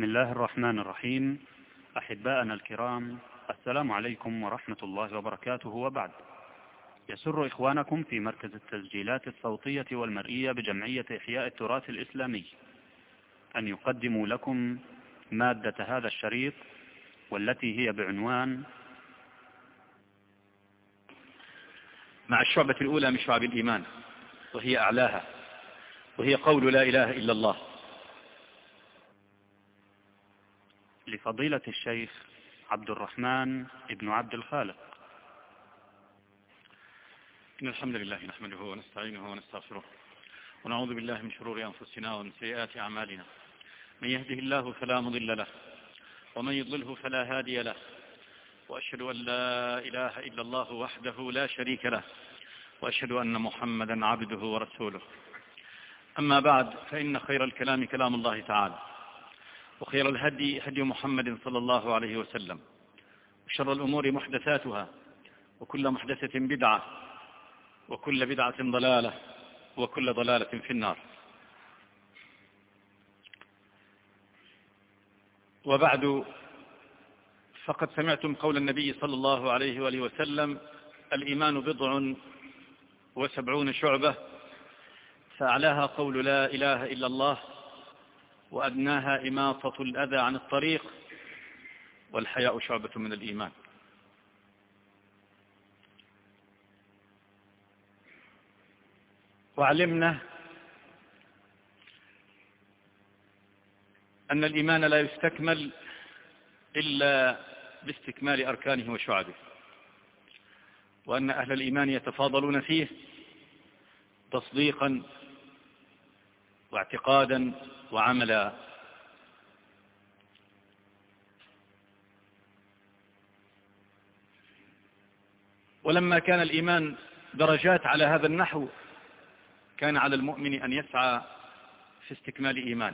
بسم الله الرحمن الرحيم. أحباءنا الكرام، السلام عليكم ورحمة الله وبركاته، وبعد. يسر إخوانكم في مركز التسجيلات الصوتية والمرئية بجمعية إحياء التراث الإسلامي أن يقدموا لكم مادة هذا الشريط، والتي هي بعنوان مع الشعبة الأولى من شعب الإيمان، وهي أعلاها، وهي قول لا إله إلا الله. لفضيلة الشيخ عبد الرحمن ابن عبد الخالق. إن الحمد لله نحمده ونستعينه ونستغفره، ونعوذ بالله من شرور أنفسنا ومن سيئات أعمالنا. من يهده الله فلا مضل له، ومن يضلله فلا هادي له، وأشهد أن لا إله إلا الله وحده لا شريك له، وأشهد أن محمدا عبده ورسوله. أما بعد، فإن خير الكلام كلام الله تعالى، وخير الهدي هدي محمد صلى الله عليه وسلم، وشر الأمور محدثاتها، وكل محدثة بدعة، وكل بدعة ضلالة، وكل ضلالة في النار. وبعد، فقد سمعتم قول النبي صلى الله عليه وآله وسلم: الإيمان 70 شعبة، فأعلاها قول لا إله إلا الله، وأدناها إماطة الأذى عن الطريق، والحياء شعبة من الإيمان. وعلمنا أن الإيمان لا يستكمل إلا باستكمال أركانه وشعبه، وأن أهل الإيمان يتفاضلون فيه تصديقا واعتقادا وعملا. ولما كان الإيمان درجات على هذا النحو، كان على المؤمن أن يسعى في استكمال إيمانه.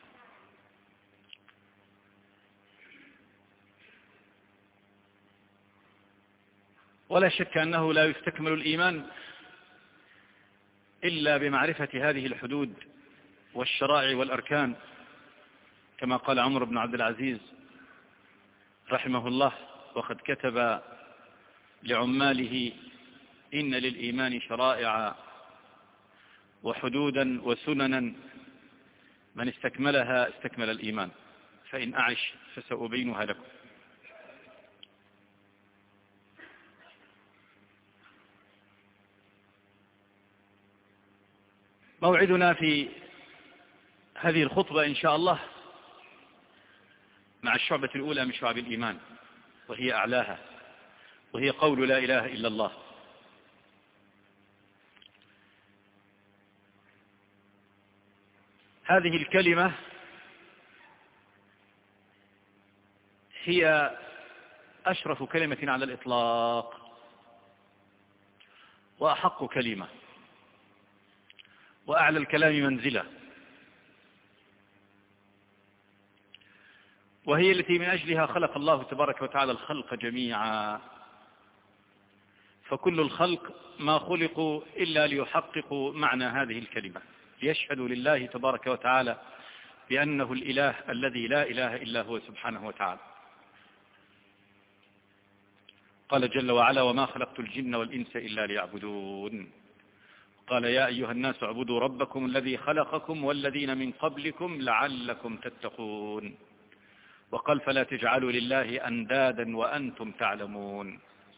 ولا شك أنه لا يستكمل الإيمان إلا بمعرفة هذه الحدود والشرائع والأركان، كما قال عمر بن عبد العزيز رحمه الله: وقد كتب لعماله إن للإيمان شرائع وحدودا وسننا، من استكملها استكمل الإيمان، فإن أعش فسأبينها لكم. موعدنا في هذه الخطبة إن شاء الله مع الشعبة الأولى من شعب الإيمان، وهي أعلاها، وهي قول لا إله إلا الله. هذه الكلمة هي أشرف كلمة على الإطلاق، وأحق كلمة، وأعلى الكلام منزلة، وهي التي من أجلها خلق الله تبارك وتعالى الخلق جميعا. فكل الخلق ما خلقوا إلا ليحققوا معنى هذه الكلمة، ليشهدوا لله تبارك وتعالى بأنه الإله الذي لا إله إلا هو سبحانه وتعالى. قال جل وعلا: وما خلقت الجن والإنس إلا ليعبدون. قال: يا أيها الناس اعبدوا ربكم الذي خلقكم والذين من قبلكم لعلكم تتقون. وقال: فلا تجعلوا لله أندادا وأنتم تعلمون.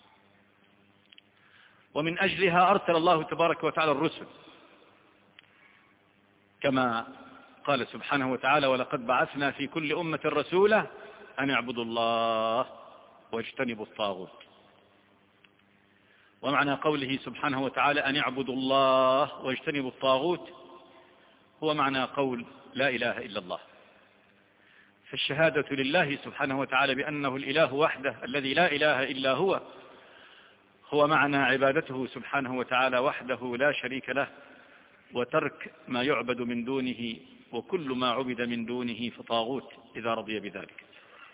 ومن أجلها أرسل الله تبارك وتعالى الرسل، كما قال سبحانه وتعالى: ولقد بعثنا في كل أمة رسولا أن اعبدوا الله واجتنبوا الطاغوت. ومعنى قوله سبحانه وتعالى أن اعبدوا الله واجتنبوا الطاغوت هو معنى قول لا إله إلا الله. فالشهادة لله سبحانه وتعالى بأنه الإله وحده الذي لا إله إلا هو معنى عبادته سبحانه وتعالى وحده لا شريك له، وترك ما يعبد من دونه، وكل ما عبد من دونه فطاغوت إذا رضي بذلك.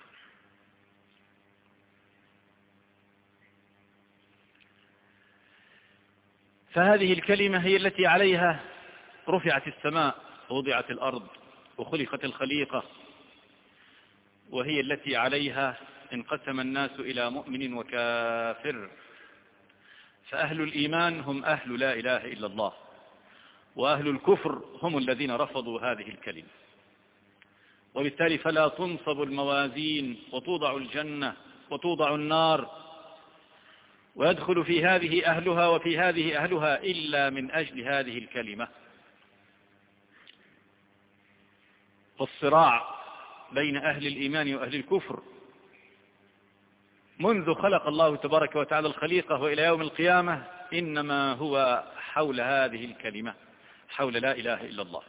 فهذه الكلمة هي التي عليها رفعت السماء ووضعت الأرض وخلقت الخليقة، وهي التي عليها انقسم الناس إلى مؤمن وكافر. فأهل الإيمان هم أهل لا إله إلا الله، وأهل الكفر هم الذين رفضوا هذه الكلمة. وبالتالي فلا تنصب الموازين وتوضع الجنة وتوضع النار ويدخل في هذه أهلها وفي هذه أهلها إلا من أجل هذه الكلمة. والصراع بين أهل الإيمان وأهل الكفر منذ خلق الله تبارك وتعالى الخليقة وإلى يوم القيامة إنما هو حول هذه الكلمة، حول لا إله إلا الله.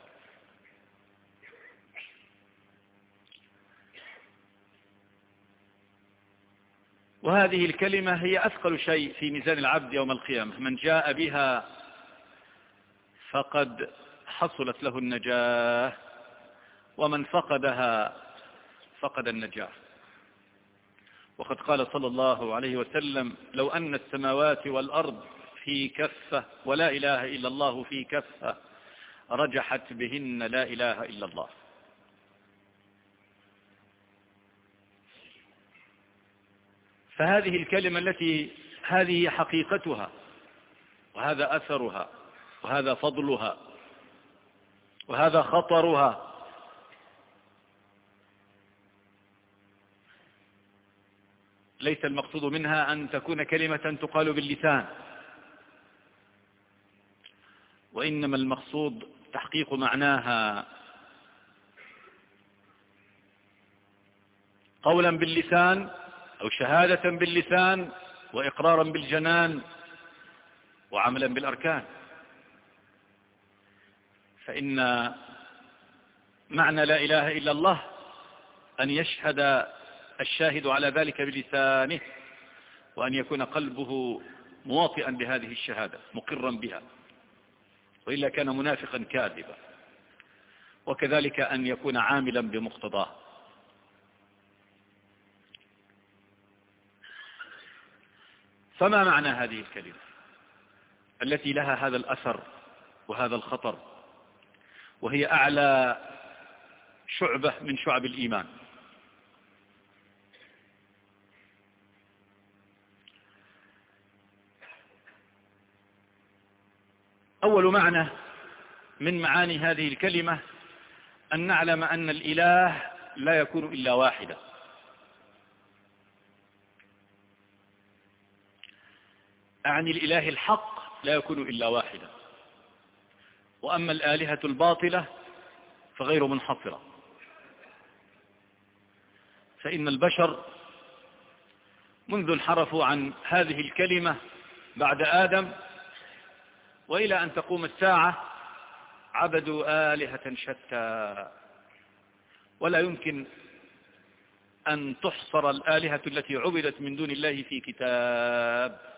وهذه الكلمة هي أثقل شيء في ميزان العبد يوم القيامة. من جاء بها فقد حصلت له النجاة، ومن فقدها فقد النجاة. وقد قال صلى الله عليه وسلم: لو أن السماوات والأرض في كفة ولا إله إلا الله في كفة رجحت بهن لا إله إلا الله. فهذه الكلمة التي هذه حقيقتها وهذا أثرها وهذا فضلها وهذا خطرها، ليس المقصود منها أن تكون كلمة تقال باللسان، وإنما المقصود تحقيق معناها قولا باللسان أو شهادة باللسان وإقرارا بالجنان وعملا بالأركان. فإن معنى لا إله إلا الله أن يشهد الشاهد على ذلك بلسانه، وأن يكون قلبه مواطئا بهذه الشهادة مقرا بها، وإلا كان منافقا كاذبا. وكذلك أن يكون عاملا بمقتضاه. فما معنى هذه الكلمة التي لها هذا الأثر وهذا الخطر، وهي أعلى شعبة من شعب الإيمان؟ أول معنى من معاني هذه الكلمة أن نعلم أن الإله لا يكون إلا واحدا. أعني الإله الحق لا يكون إلا واحدا، وأما الآلهة الباطلة فغير منحصرة. فإن البشر منذ انحرفوا عن هذه الكلمة بعد آدم وإلى أن تقوم الساعة عبدوا آلهة شتى، ولا يمكن أن تحصر الآلهة التي عبدت من دون الله في كتاب.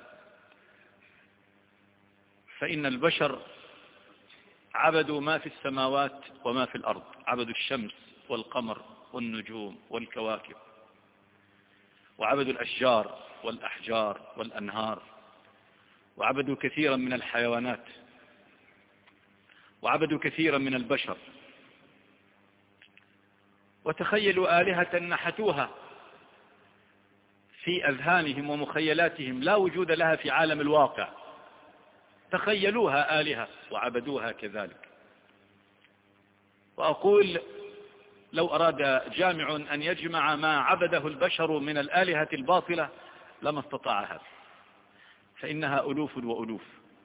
فإن البشر عبدوا ما في السماوات وما في الأرض، عبدوا الشمس والقمر والنجوم والكواكب، وعبدوا الأشجار والأحجار والأنهار، وعبدوا كثيرا من الحيوانات، وعبدوا كثيرا من البشر. وتخيلوا آلهة نحتوها في أذهانهم ومخيلاتهم لا وجود لها في عالم الواقع، تخيلوها آلهة وعبدوها كذلك. وأقول لو أراد جامع أن يجمع ما عبده البشر من الآلهة الباطلة لما استطاع هذا، فإنها ألوف وألوف.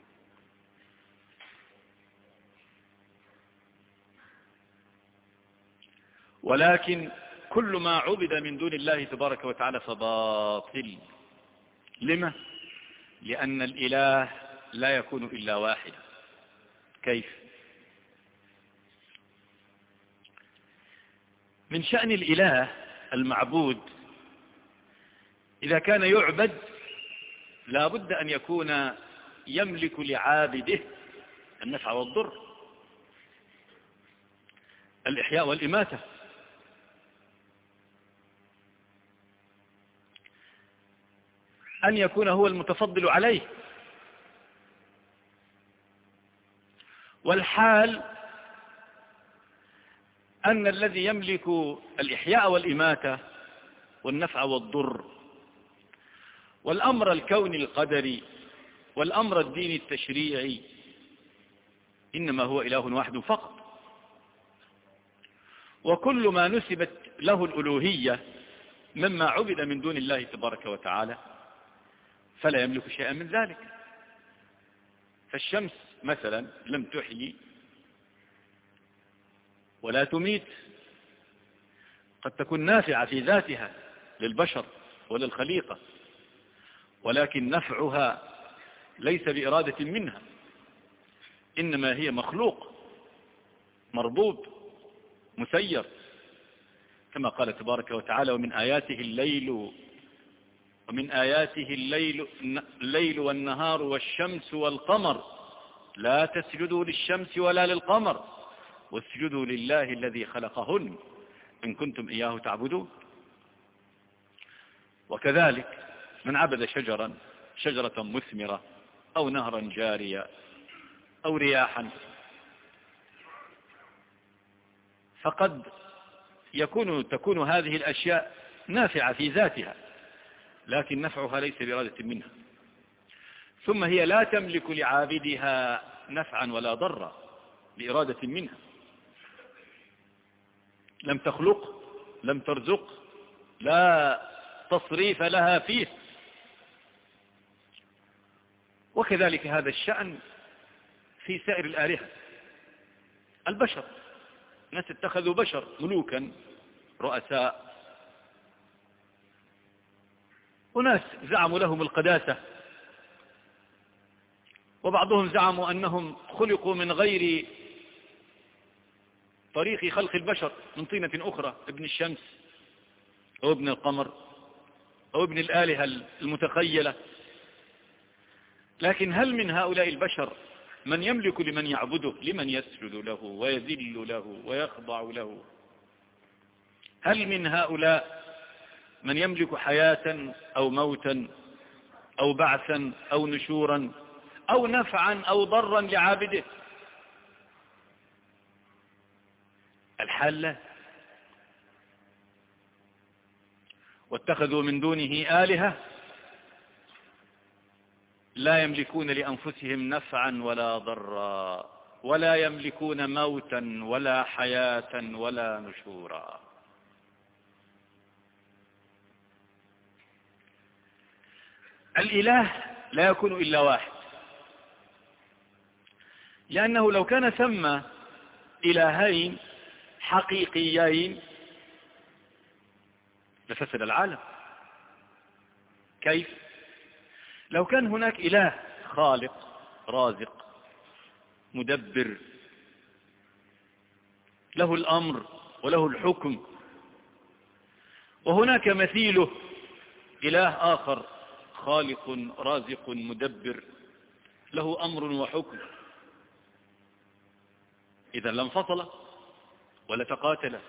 ولكن كل ما عبد من دون الله تبارك وتعالى فباطل. لما؟ لأن الإله لا يكون إلا واحدا. كيف؟ من شأن الإله المعبود إذا كان يعبد لا بد أن يكون يملك لعابده النفع والضر، الإحياء والإماتة. أن يكون هو المتفضل عليه. والحال أن الذي يملك الإحياء والإماتة والنفع والضر والأمر الكوني القدري والأمر الديني التشريعي إنما هو إله واحد فقط. وكل ما نسبت له الألوهية مما عبد من دون الله تبارك وتعالى فلا يملك شيئا من ذلك. فالشمس مثلا لم تحيي ولا تميت، قد تكون نافعة في ذاتها للبشر وللخليقة، ولكن نفعها ليس بإرادة منها، إنما هي مخلوق مربوب مسير، كما قال تبارك وتعالى: ومن آياته الليل والنهار والشمس والقمر لا تسجدوا للشمس ولا للقمر واسجدوا لله الذي خلقهن إن كنتم إياه تعبدون. وكذلك من عبد شجرة مثمرة أو نهرا جاريا أو رياحا، فقد تكون هذه الأشياء نافعة في ذاتها، لكن نفعها ليس بإرادة منها، ثم هي لا تملك لعابدها نفعا ولا ضرا بإرادة منها، لم تخلق، لم ترزق، لا تصريف لها فيه. وكذلك هذا الشأن في سائر الآلهة. البشر، ناس اتخذوا بشر ملوكا رؤساء، وناس زعموا لهم القداسة، وبعضهم زعموا أنهم خلقوا من غير طريق خلق البشر، من طينة أخرى، ابن الشمس أو ابن القمر أو ابن الآلهة المتخيلة. لكن هل من هؤلاء البشر من يملك لمن يعبده، لمن يسجد له ويذل له ويخضع له؟ هل من هؤلاء من يملك حياة أو موتا أو بعثا أو نشورا أو نفعا أو ضرا لعابده؟ الحال لا. واتخذوا من دونه آلهة لا يملكون لأنفسهم نفعا ولا ضرا، ولا يملكون موتا ولا حياة ولا نشورا. الإله لا يكون إلا واحد، لأنه لو كان ثم إلهين حقيقيين لفسد العالم. كيف؟ لو كان هناك إله خالق رازق مدبر له الأمر وله الحكم، وهناك مثيله إله آخر خالق رازق مدبر له أمر وحكم، إذا لانفصل ولتقاتل،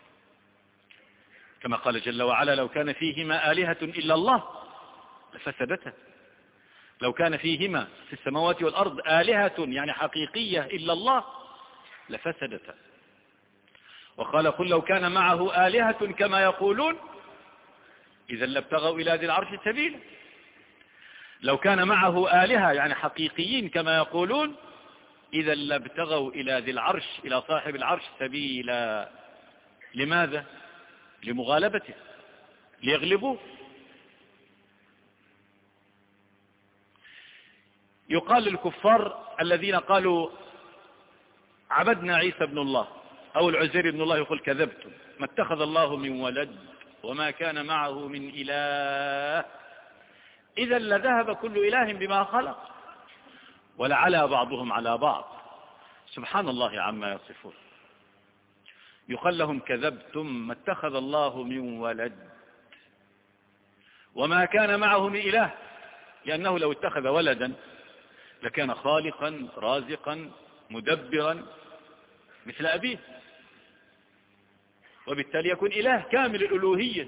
كما قال جل وعلا: لو كان فيهما آلهة إلا الله لفسدتا. لو كان فيهما في السماوات والأرض آلهة يعني حقيقية إلا الله لفسدتا. وقال: قل لو كان معه آلهة كما يقولون إذا لابتغوا إلى ذي العرش سبيلا. لو كان معه آلهة يعني حقيقيين كما يقولون إذا لابتغوا إلى ذي العرش، إلى صاحب العرش سبيلا. لماذا؟ لمغالبته، ليغلبوه. يقال للكفار الذين قالوا عبدنا عيسى ابن الله أو العزير ابن الله، يقول: كذبتم، ما اتخذ الله من ولد وما كان معه من إله، إذا لذهب كل إله بما خلق ولعلى بعضهم على بعض، سبحان الله عما يصفون. يقال لهم: كذبتم، ما اتخذ الله من ولد وما كان معه من إله، لأنه لو اتخذ ولدا لكان خالقا رازقا مدبرا مثل أبيه، وبالتالي يكون إله كامل الألوهية.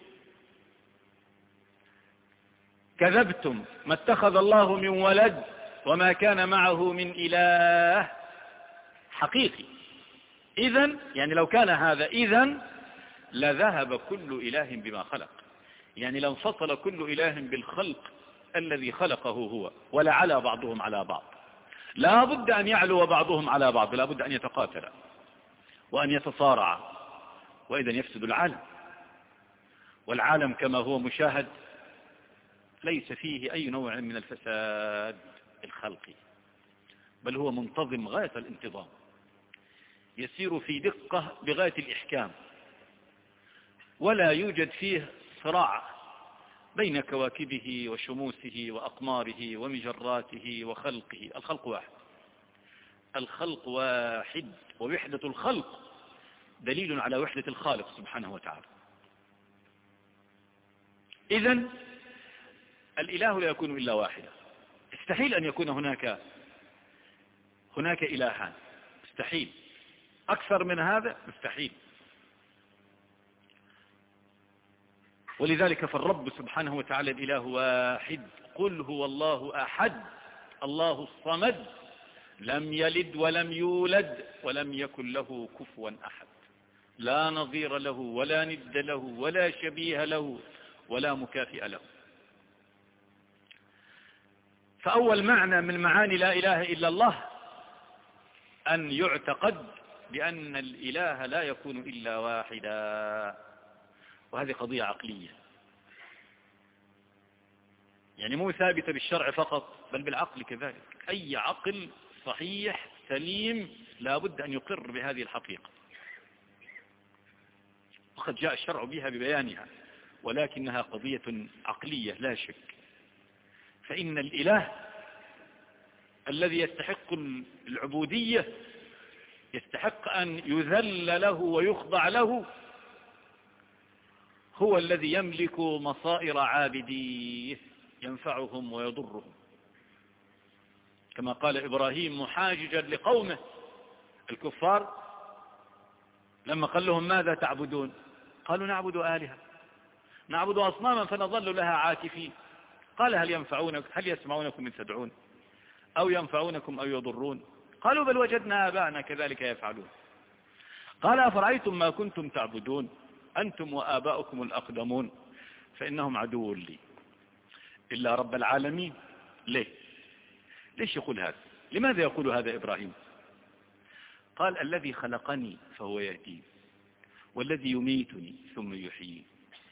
كذبتم، ما اتخذ الله من ولد وما كان معه من إله حقيقي، إذن يعني لو كان هذا إذن لذهب كل إله بما خلق، يعني لانفصل كل إله بالخلق الذي خلقه هو، ولعلى بعضهم على بعض. لا بد أن يعلو بعضهم على بعض، لا بد أن يتقاتل وأن يتصارع، وإذن يفسد العالم. والعالم كما هو مشاهد ليس فيه أي نوع من الفساد الخلقي، بل هو منتظم غاية الانتظام، يسير في دقة بغاية الإحكام، ولا يوجد فيه صراع بين كواكبه وشموسه وأقماره ومجراته وخلقه. الخلق واحد، الخلق واحد، ووحدة الخلق دليل على وحدة الخالق سبحانه وتعالى. إذن الإله لا يكون إلا واحدا، استحيل أن يكون هناك إلهان، مستحيل. أكثر من هذا مستحيل. ولذلك فالرب سبحانه وتعالى الإله واحد. قل هو الله أحد الله الصمد لم يلد ولم يولد ولم يكن له كفوا أحد، لا نظير له ولا ند له ولا شبيه له ولا مكافئ له. فأول معنى من معاني لا إله إلا الله أن يعتقد بأن الإله لا يكون إلا واحدا، وهذه قضية عقلية، يعني مو ثابتة بالشرع فقط بل بالعقل كذلك. أي عقل صحيح سليم لا بد أن يقر بهذه الحقيقة، وقد جاء الشرع بها ببيانها، ولكنها قضية عقلية لا شك. فإن الإله الذي يستحق العبودية يستحق أن يذل له ويخضع له هو الذي يملك مصائر عابديه ينفعهم ويضرهم، كما قال إبراهيم محاججا لقومه الكفار لما قال لهم ماذا تعبدون؟ قالوا نعبد آلهة، نعبد أصناما فنظل لها عاكفين. قال هل يسمعونكم إذ تدعون أو ينفعونكم أو يضرون؟ قالوا بل وجدنا آباءنا كذلك يفعلون. قال أفرأيتم ما كنتم تعبدون أنتم وآباؤكم الأقدمون فإنهم عدو لي إلا رب العالمين. ليش يقول هذا؟ لماذا يقول هذا إبراهيم؟ قال الذي خلقني فهو يهدين، والذي يميتني ثم يحيين.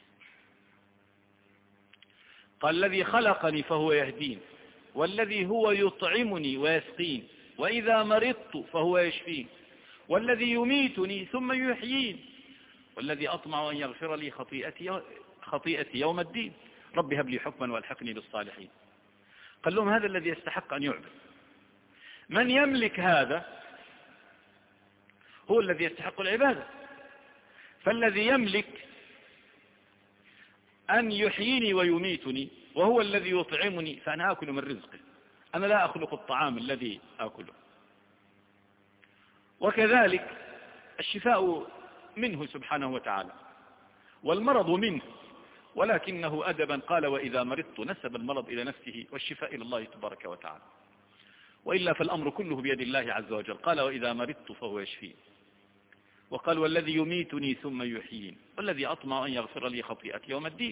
قال الذي خلقني فهو يهدين، والذي هو يطعمني ويسقين، وإذا مرضت فهو يشفين، والذي يميتني ثم يحيين، والذي أطمع أن يغفر لي خطيئتي يوم الدين، رب هب لي حكما والحقني بالصالحين. قال لهم هذا الذي يستحق أن يعبد. من يملك هذا هو الذي يستحق العبادة. فالذي يملك أن يحييني ويميتني وهو الذي يطعمني فأنا آكل من رزقه، أنا لا أخلق الطعام الذي آكله. وكذلك الشفاء منه سبحانه وتعالى والمرض منه، ولكنه أدبا قال وإذا مرضت نسب المرض إلى نفسه والشفاء إلى الله تبارك وتعالى، وإلا فالأمر كله بيد الله عز وجل. قال وإذا مرضت فهو يشفين، وقال والذي يميتني ثم يحيين، والذي أطمع أن يغفر لي خطيئتي يوم الدين.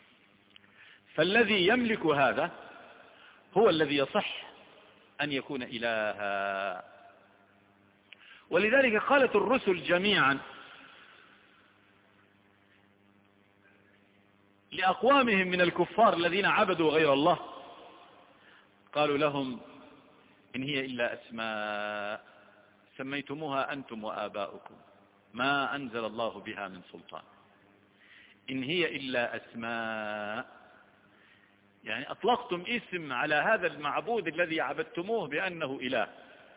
فالذي يملك هذا هو الذي يصح أن يكون إلها. ولذلك قالت الرسل جميعا لأقوامهم من الكفار الذين عبدوا غير الله، قالوا لهم إن هي إلا أسماء سميتموها أنتم وآباؤكم ما أنزل الله بها من سلطان. إن هي إلا أسماء، يعني أطلقتم اسم على هذا المعبود الذي عبدتموه بأنه إله،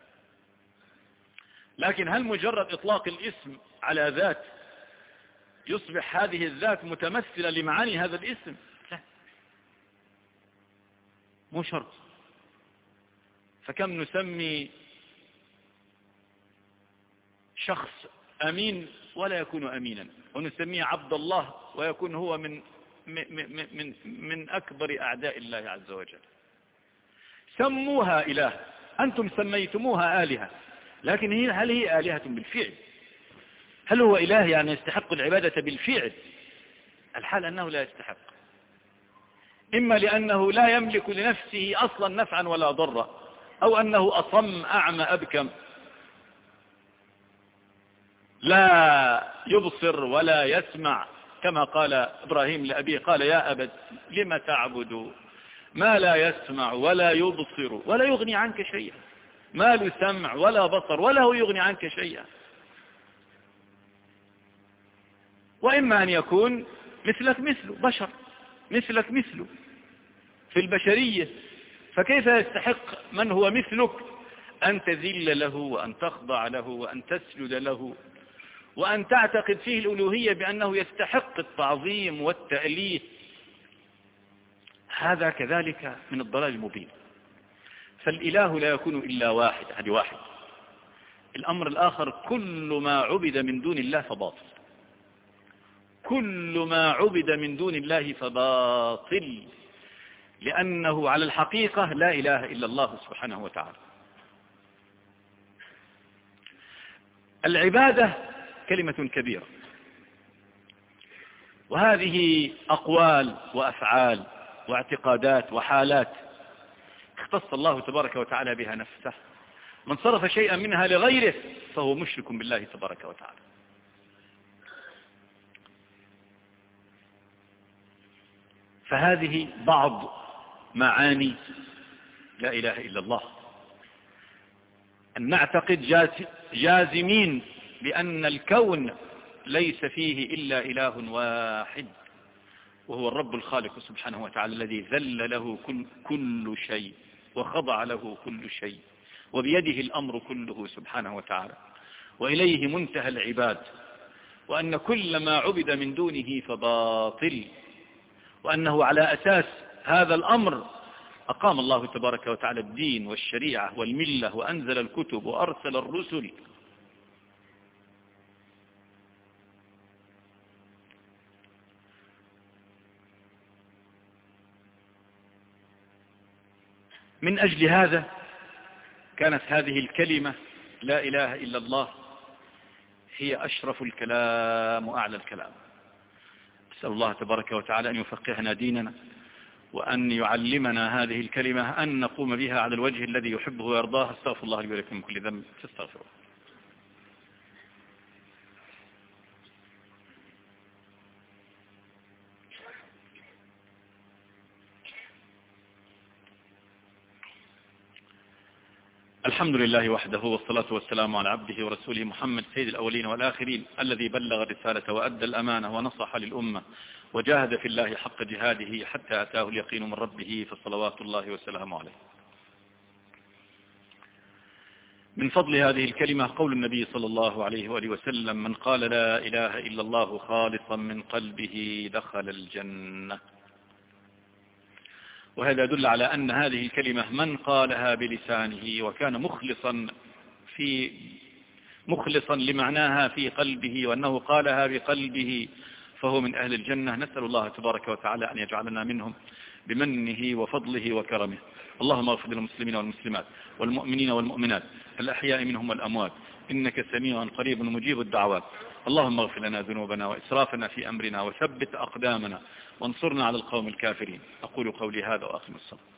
لكن هل مجرد إطلاق الاسم على ذات يصبح هذه الذات متمثلة لمعاني هذا الاسم؟ لا، مو شرط. فكم نسمي شخص أمين ولا يكون أمينا، ونسميه عبد الله ويكون هو من أكبر أعداء الله عز وجل. سموها إله، أنتم سميتموها آلهة، لكن هل هي آلهة بالفعل؟ هل هو إله يعني يستحق العبادة بالفعل؟ الحال أنه لا يستحق، إما لأنه لا يملك لنفسه أصلا نفعا ولا ضرا، أو أنه أصم أعمى أبكم لا يبصر ولا يسمع، كما قال إبراهيم لأبيه قال يا أبت لم تعبد ما لا يسمع ولا يبصر ولا يغني عنك شيئا، ما له سمع ولا بصر ولا هو يغني عنك شيئا. وإما أن يكون مثلك مثله، بشر مثلك مثله في البشرية، فكيف يستحق من هو مثلك أن تذل له وأن تخضع له وأن تسجد له وأن تعتقد فيه الألوهية بأنه يستحق التعظيم والتأليه؟ هذا كذلك من الضلال المبين. فالإله لا يكون إلا واحد، هذه واحد. الأمر الآخر كل ما عبد من دون الله فباطل، كل ما عبد من دون الله فباطل، لأنه على الحقيقة لا إله إلا الله سبحانه وتعالى. العبادة كلمة كبيرة، وهذه أقوال وأفعال واعتقادات وحالات اختص الله تبارك وتعالى بها نفسه. من صرف شيئا منها لغيره فهو مشرك بالله تبارك وتعالى. فهذه بعض معاني لا إله إلا الله، أن نعتقد جازمين بأن الكون ليس فيه إلا إله واحد، وهو الرب الخالق سبحانه وتعالى الذي ذل له كل شيء وخضع له كل شيء، وبيده الأمر كله سبحانه وتعالى، وإليه منتهى العباد، وأن كل ما عبد من دونه فباطل، وأنه على أساس هذا الأمر أقام الله تبارك وتعالى الدين والشريعة والملة، وأنزل الكتب وأرسل الرسل. من أجل هذا كانت هذه الكلمة لا إله إلا الله هي أشرف الكلام وأعلى الكلام. أسأل الله تبارك وتعالى أن يفقهنا ديننا، وأن يعلمنا هذه الكلمة أن نقوم بها على الوجه الذي يحبه ويرضاه. استغفر الله لي ولكم من كل ذنب فاستغفروه. الحمد لله وحده، والصلاة والسلام على عبده ورسوله محمد سيد الأولين والآخرين، الذي بلغ الرسالة وأدى الأمانة ونصح للأمة وجاهد في الله حق جهاده حتى أتاه اليقين من ربه، فصلوات الله وسلامه عليه. من فضل هذه الكلمة قول النبي صلى الله عليه وآله وسلم: من قال لا إله إلا الله خالصا من قلبه دخل الجنة. وهذا يدل على أن هذه الكلمة من قالها بلسانه وكان مخلصا لمعناها في قلبه، وأنه قالها بقلبه، فهو من أهل الجنة. نسأل الله تبارك وتعالى أن يجعلنا منهم بمنه وفضله وكرمه. اللهم اغفر للمسلمين والمسلمات والمؤمنين والمؤمنات الأحياء منهم والأموات، إنك سميع قريب مجيب الدعوات. اللهم اغفر لنا ذنوبنا وإسرافنا في أمرنا، وثبت أقدامنا، وانصرنا على القوم الكافرين. أقول قولي هذا وأقم الصلاة.